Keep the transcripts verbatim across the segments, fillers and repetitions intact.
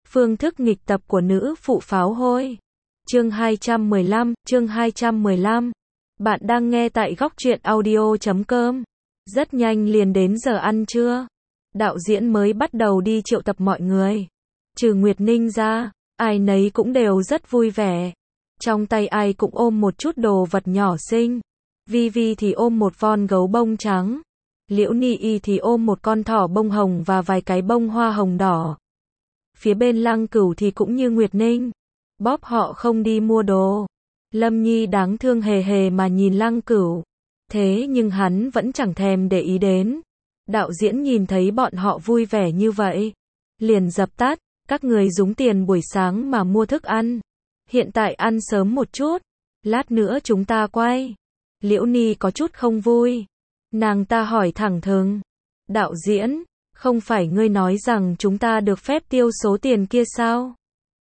Phương thức nghịch tập của nữ phụ pháo hôi. Chương hai trăm mười lăm, chương hai trăm mười lăm. Bạn đang nghe tại góc truyện audio chấm com. Rất nhanh liền đến giờ ăn trưa. Đạo diễn mới bắt đầu đi triệu tập mọi người. Trừ Nguyệt Ninh ra, ai nấy cũng đều rất vui vẻ. Trong tay ai cũng ôm một chút đồ vật nhỏ xinh. Vi Vi thì ôm một von gấu bông trắng. Liễu Ni Y thì ôm một con thỏ bông hồng và vài cái bông hoa hồng đỏ. Phía bên Lăng Cửu thì cũng như Nguyệt Ninh, bóp họ không đi mua đồ. Lâm Nhi đáng thương hề hề mà nhìn Lăng Cửu, thế nhưng hắn vẫn chẳng thèm để ý đến. Đạo diễn nhìn thấy bọn họ vui vẻ như vậy, liền dập tắt, các người dùng tiền buổi sáng mà mua thức ăn. Hiện tại ăn sớm một chút, lát nữa chúng ta quay. Liễu Ni có chút không vui. Nàng ta hỏi thẳng thừng, đạo diễn, không phải ngươi nói rằng chúng ta được phép tiêu số tiền kia sao?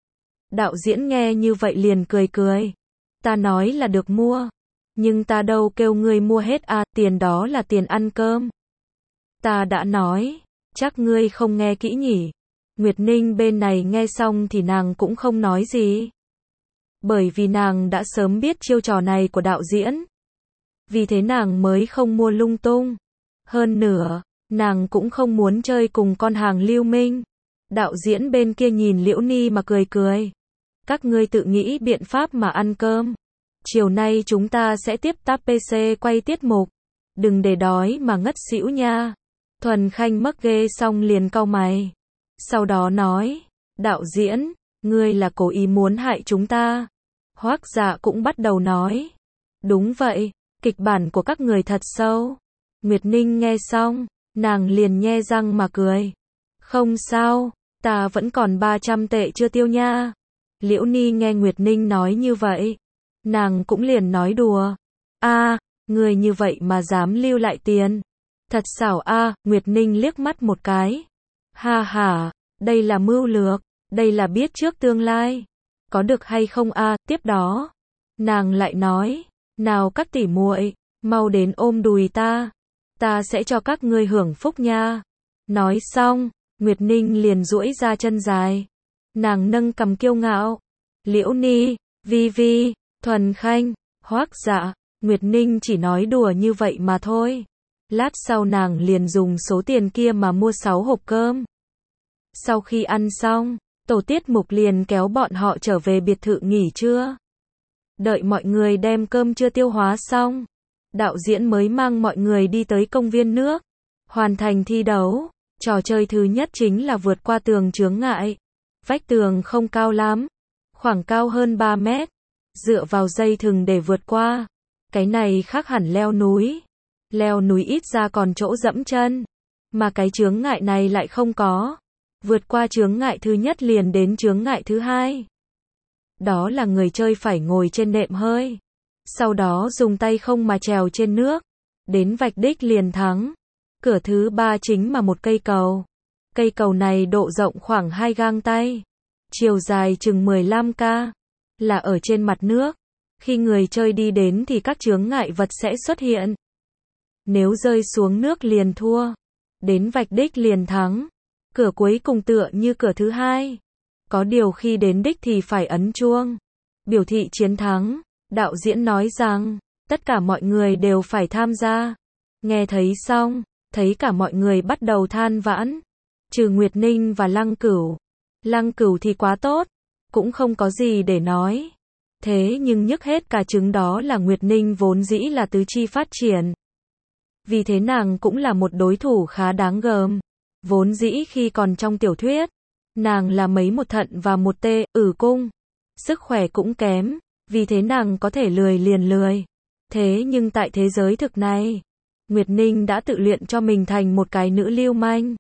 Đạo diễn nghe như vậy liền cười cười. Ta nói là được mua, nhưng ta đâu kêu ngươi mua hết à, tiền đó là tiền ăn cơm. Ta đã nói, chắc ngươi không nghe kỹ nhỉ. Nguyệt Ninh bên này nghe xong thì nàng cũng không nói gì. Bởi vì nàng đã sớm biết chiêu trò này của đạo diễn. Vì thế nàng mới không mua lung tung. Hơn nữa, nàng cũng không muốn chơi cùng con hàng Lưu Minh. Đạo diễn bên kia nhìn Liễu Ni mà cười cười. Các ngươi tự nghĩ biện pháp mà ăn cơm. Chiều nay chúng ta sẽ tiếp táp pê xê quay tiết mục. Đừng để đói mà ngất xỉu nha. Thuần Khanh mắc ghê xong liền cau mày. Sau đó nói, đạo diễn, ngươi là cố ý muốn hại chúng ta. Hoắc Dạ cũng bắt đầu nói. Đúng vậy, kịch bản của các người thật sâu. Nguyệt Ninh nghe xong, nàng liền nhe răng mà cười. Không sao, ta vẫn còn ba trăm tệ chưa tiêu nha. Liễu Ni nghe Nguyệt Ninh nói như vậy, nàng cũng liền nói đùa. A, à, người như vậy mà dám lưu lại tiền. Thật xảo a, à, Nguyệt Ninh liếc mắt một cái. Ha ha, đây là mưu lược, đây là biết trước tương lai. Có được hay không a, à, tiếp đó. Nàng lại nói, nào các tỷ muội, mau đến ôm đùi ta. Ta sẽ cho các ngươi hưởng phúc nha. Nói xong, Nguyệt Ninh liền duỗi ra chân dài. Nàng nâng cằm kiêu ngạo. Liễu Ni, Vi Vi, Thuần Khanh, Hoắc Dạ, Nguyệt Ninh chỉ nói đùa như vậy mà thôi. Lát sau nàng liền dùng số tiền kia mà mua sáu hộp cơm. Sau khi ăn xong, tổ tiết mục liền kéo bọn họ trở về biệt thự nghỉ trưa. Đợi mọi người đem cơm trưa tiêu hóa xong, đạo diễn mới mang mọi người đi tới công viên nước, hoàn thành thi đấu. Trò chơi thứ nhất chính là vượt qua tường chướng ngại. Vách tường không cao lắm, khoảng cao hơn ba mét, dựa vào dây thừng để vượt qua. Cái này khác hẳn leo núi. Leo núi ít ra còn chỗ dẫm chân, mà cái chướng ngại này lại không có. Vượt qua chướng ngại thứ nhất liền đến chướng ngại thứ hai. Đó là người chơi phải ngồi trên nệm hơi, sau đó dùng tay không mà trèo trên nước, đến vạch đích liền thắng. Cửa thứ ba chính là một cây cầu. Cây cầu này độ rộng khoảng hai gang tay, chiều dài chừng mười lăm ki-lô-mét, là ở trên mặt nước. Khi người chơi đi đến thì các chướng ngại vật sẽ xuất hiện. Nếu rơi xuống nước liền thua, đến vạch đích liền thắng. Cửa cuối cùng tựa như cửa thứ hai. Có điều khi đến đích thì phải ấn chuông, biểu thị chiến thắng. Đạo diễn nói rằng, tất cả mọi người đều phải tham gia. Nghe thấy xong, thấy cả mọi người bắt đầu than vãn. Trừ Nguyệt Ninh và Lăng Cửu. Lăng Cửu thì quá tốt, cũng không có gì để nói. Thế nhưng nhức hết cả trứng đó là Nguyệt Ninh vốn dĩ là tứ chi phát triển. Vì thế nàng cũng là một đối thủ khá đáng gờm. Vốn dĩ khi còn trong tiểu thuyết, nàng là mấy một thận và một tê, ử cung. Sức khỏe cũng kém, vì thế nàng có thể lười liền lười. Thế nhưng tại thế giới thực này, Nguyệt Ninh đã tự luyện cho mình thành một cái nữ lưu manh.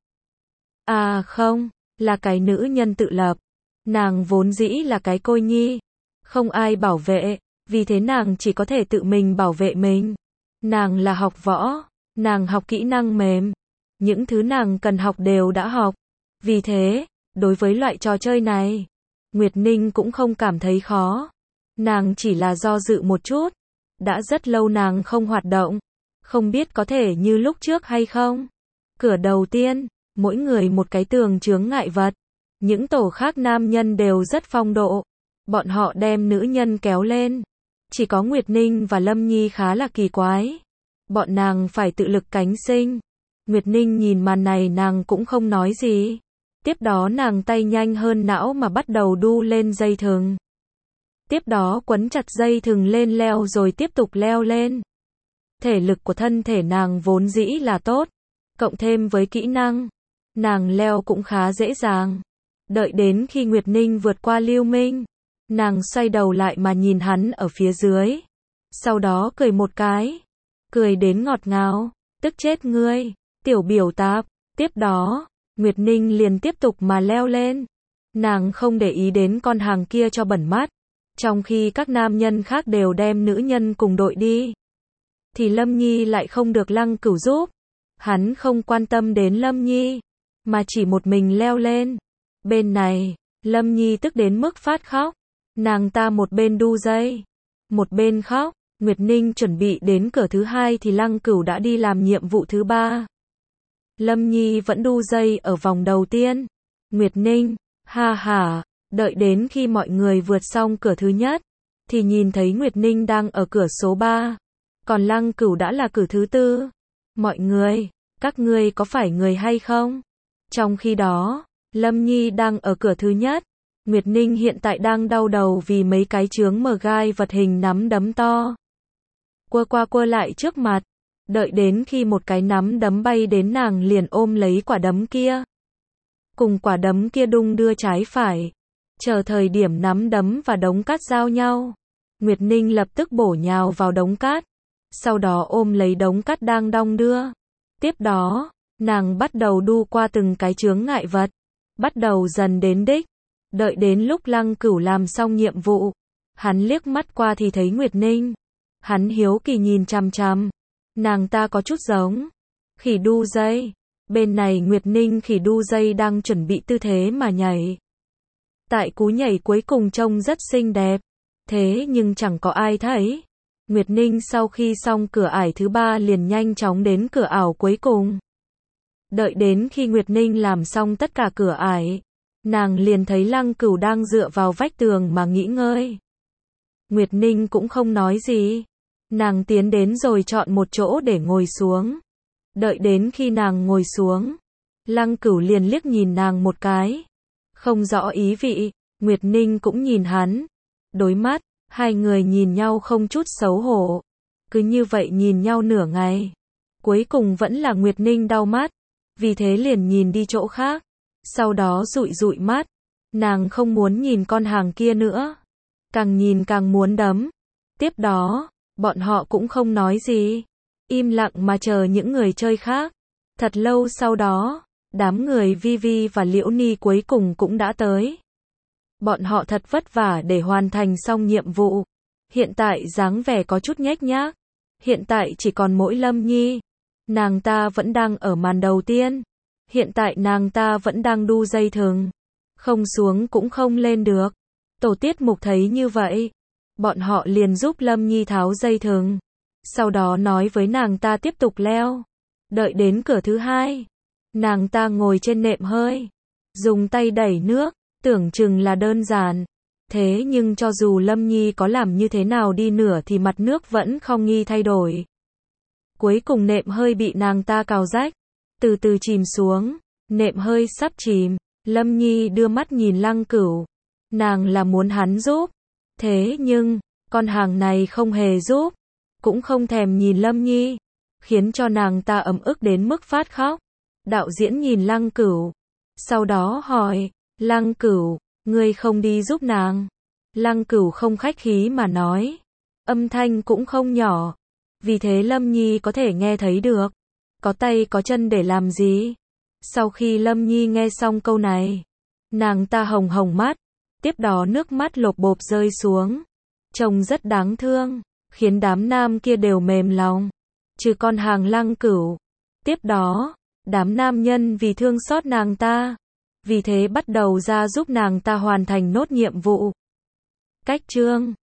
À không, là cái nữ nhân tự lập. Nàng vốn dĩ là cái côi nhi, không ai bảo vệ, vì thế nàng chỉ có thể tự mình bảo vệ mình. Nàng là học võ, nàng học kỹ năng mềm. Những thứ nàng cần học đều đã học. Vì thế, đối với loại trò chơi này, Nguyệt Ninh cũng không cảm thấy khó. Nàng chỉ là do dự một chút. Đã rất lâu nàng không hoạt động. Không biết có thể như lúc trước hay không. Cửa đầu tiên, mỗi người một cái tường chướng ngại vật. Những tổ khác nam nhân đều rất phong độ. Bọn họ đem nữ nhân kéo lên. Chỉ có Nguyệt Ninh và Lâm Nhi khá là kỳ quái. Bọn nàng phải tự lực cánh sinh. Nguyệt Ninh nhìn màn này nàng cũng không nói gì. Tiếp đó nàng tay nhanh hơn não mà bắt đầu đu lên dây thừng. Tiếp đó quấn chặt dây thừng lên leo rồi tiếp tục leo lên. Thể lực của thân thể nàng vốn dĩ là tốt. Cộng thêm với kỹ năng, nàng leo cũng khá dễ dàng. Đợi đến khi Nguyệt Ninh vượt qua Lưu Minh, nàng xoay đầu lại mà nhìn hắn ở phía dưới. Sau đó cười một cái. Cười đến ngọt ngào. Tức chết ngươi, tiểu biểu tạp. Tiếp đó, Nguyệt Ninh liền tiếp tục mà leo lên. Nàng không để ý đến con hàng kia cho bẩn mắt. Trong khi các nam nhân khác đều đem nữ nhân cùng đội đi, thì Lâm Nhi lại không được Lăng Cửu giúp. Hắn không quan tâm đến Lâm Nhi, mà chỉ một mình leo lên. Bên này, Lâm Nhi tức đến mức phát khóc. Nàng ta một bên đu dây, một bên khóc. Nguyệt Ninh chuẩn bị đến cửa thứ hai thì Lăng Cửu đã đi làm nhiệm vụ thứ ba. Lâm Nhi vẫn đu dây ở vòng đầu tiên. Nguyệt Ninh, ha ha, đợi đến khi mọi người vượt xong cửa thứ nhất, thì nhìn thấy Nguyệt Ninh đang ở cửa số ba. Còn Lăng Cửu đã là cửa thứ tư. Mọi người, các ngươi có phải người hay không? Trong khi đó, Lâm Nhi đang ở cửa thứ nhất. Nguyệt Ninh hiện tại đang đau đầu vì mấy cái chướng mờ gai vật hình nắm đấm to. Quơ qua quơ lại trước mặt. Đợi đến khi một cái nắm đấm bay đến nàng liền ôm lấy quả đấm kia. Cùng quả đấm kia đung đưa trái phải. Chờ thời điểm nắm đấm và đống cát giao nhau. Nguyệt Ninh lập tức bổ nhào vào đống cát. Sau đó ôm lấy đống cát đang đong đưa. Tiếp đó, nàng bắt đầu đu qua từng cái chướng ngại vật. Bắt đầu dần đến đích. Đợi đến lúc Lăng Cửu làm xong nhiệm vụ. Hắn liếc mắt qua thì thấy Nguyệt Ninh. Hắn hiếu kỳ nhìn chằm chằm. Nàng ta có chút giống khỉ đu dây. Bên này Nguyệt Ninh khỉ đu dây đang chuẩn bị tư thế mà nhảy. Tại cú nhảy cuối cùng trông rất xinh đẹp. Thế nhưng chẳng có ai thấy. Nguyệt Ninh sau khi xong cửa ải thứ ba liền nhanh chóng đến cửa ảo cuối cùng. Đợi đến khi Nguyệt Ninh làm xong tất cả cửa ải, nàng liền thấy Lăng Cửu đang dựa vào vách tường mà nghỉ ngơi. Nguyệt Ninh cũng không nói gì. Nàng tiến đến rồi chọn một chỗ để ngồi xuống. Đợi đến khi nàng ngồi xuống, Lăng Cửu liền liếc nhìn nàng một cái. Không rõ ý vị, Nguyệt Ninh cũng nhìn hắn. Đối mắt, hai người nhìn nhau không chút xấu hổ. Cứ như vậy nhìn nhau nửa ngày. Cuối cùng vẫn là Nguyệt Ninh đau mắt. Vì thế liền nhìn đi chỗ khác. Sau đó dụi dụi mắt. Nàng không muốn nhìn con hàng kia nữa. Càng nhìn càng muốn đấm. Tiếp đó, bọn họ cũng không nói gì. Im lặng mà chờ những người chơi khác. Thật lâu sau đó, đám người Vi Vi và Liễu Ni cuối cùng cũng đã tới. Bọn họ thật vất vả để hoàn thành xong nhiệm vụ. Hiện tại dáng vẻ có chút nhếch nhác. Hiện tại chỉ còn mỗi Lâm Nhi. Nàng ta vẫn đang ở màn đầu tiên. Hiện tại nàng ta vẫn đang đu dây thừng. Không xuống cũng không lên được. Tổ tiết mục thấy như vậy. Bọn họ liền giúp Lâm Nhi tháo dây thừng. Sau đó nói với nàng ta tiếp tục leo. Đợi đến cửa thứ hai. Nàng ta ngồi trên nệm hơi. Dùng tay đẩy nước. Tưởng chừng là đơn giản. Thế nhưng cho dù Lâm Nhi có làm như thế nào đi nữa thì mặt nước vẫn không nghi thay đổi. Cuối cùng nệm hơi bị nàng ta cào rách. Từ từ chìm xuống. Nệm hơi sắp chìm. Lâm Nhi đưa mắt nhìn Lăng Cửu. Nàng là muốn hắn giúp. Thế nhưng, con hàng này không hề giúp. Cũng không thèm nhìn Lâm Nhi. Khiến cho nàng ta ấm ức đến mức phát khóc. Đạo diễn nhìn Lăng Cửu. Sau đó hỏi, Lăng Cửu, ngươi không đi giúp nàng. Lăng Cửu không khách khí mà nói. Âm thanh cũng không nhỏ. Vì thế Lâm Nhi có thể nghe thấy được. Có tay có chân để làm gì? Sau khi Lâm Nhi nghe xong câu này, nàng ta hồng hồng mắt. Tiếp đó nước mắt lộp bộp rơi xuống. Trông rất đáng thương. Khiến đám nam kia đều mềm lòng. Trừ con hàng Lăng Cửu. Tiếp đó, đám nam nhân vì thương xót nàng ta. Vì thế bắt đầu ra giúp nàng ta hoàn thành nốt nhiệm vụ. Cách chương